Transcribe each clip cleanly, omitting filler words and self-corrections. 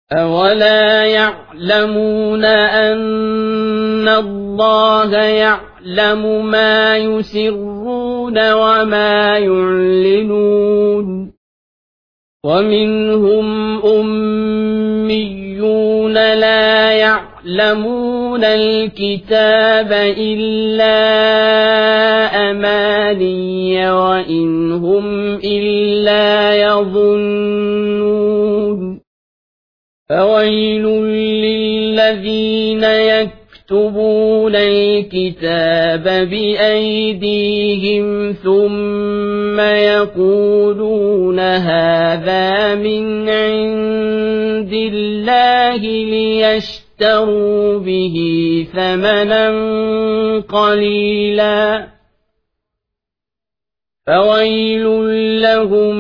أولا يعلمون أن الله يعلم ما يسرون وما يعلنون ومنهم أميون لا يعلمون الكتاب إلا أماني وإن هم إلا يظنون فويل للذين يكتبون الكتاب بأيديهم ثم يقولون هذا من عند الله ليشتروا به ثمنا قليلا فويل لهم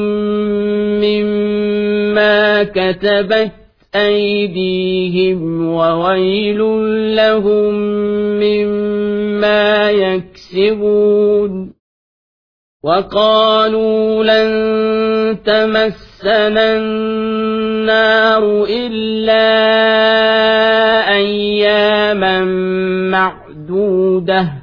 مما كتبت أيديهم وويل لهم مما يكسبون وقالوا لن تمسنا النار إلا أياما معدودة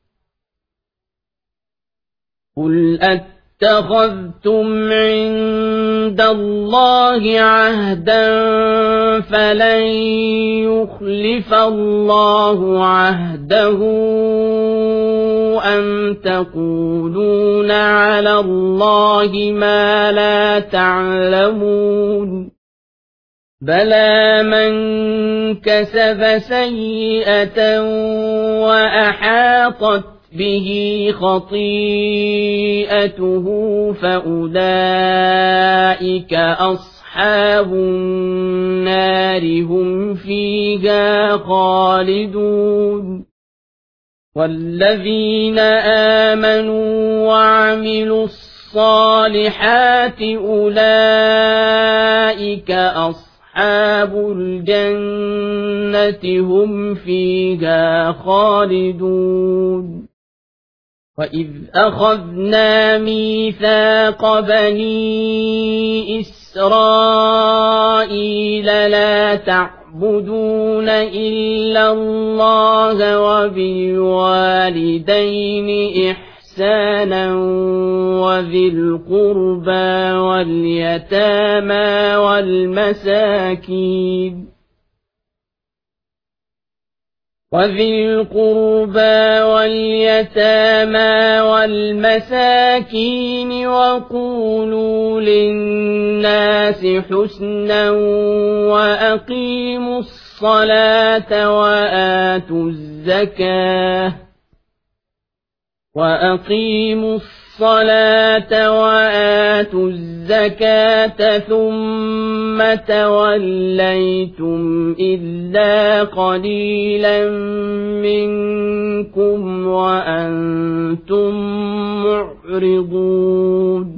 قل اتخذتم عند الله عهدا فلن يخلف الله عهده أم تقولون على الله ما لا تعلمون بلى من كسب سيئة وأحاطت به خطيئته فأولئك أصحاب النار هم فيها خالدون والذين آمنوا وعملوا الصالحات أولئك أصحاب الجنة هم فيها خالدون وإذ أخذنا ميثاق بني إسرائيل لا تعبدون إلا الله وبالوالدين إحسانا وذي القربى واليتامى والمساكين وقولوا للناس حسنا وأقيموا الصلاة وآتوا الزكاة ثم توليتم إلا قليلا منكم وأنتم معرضون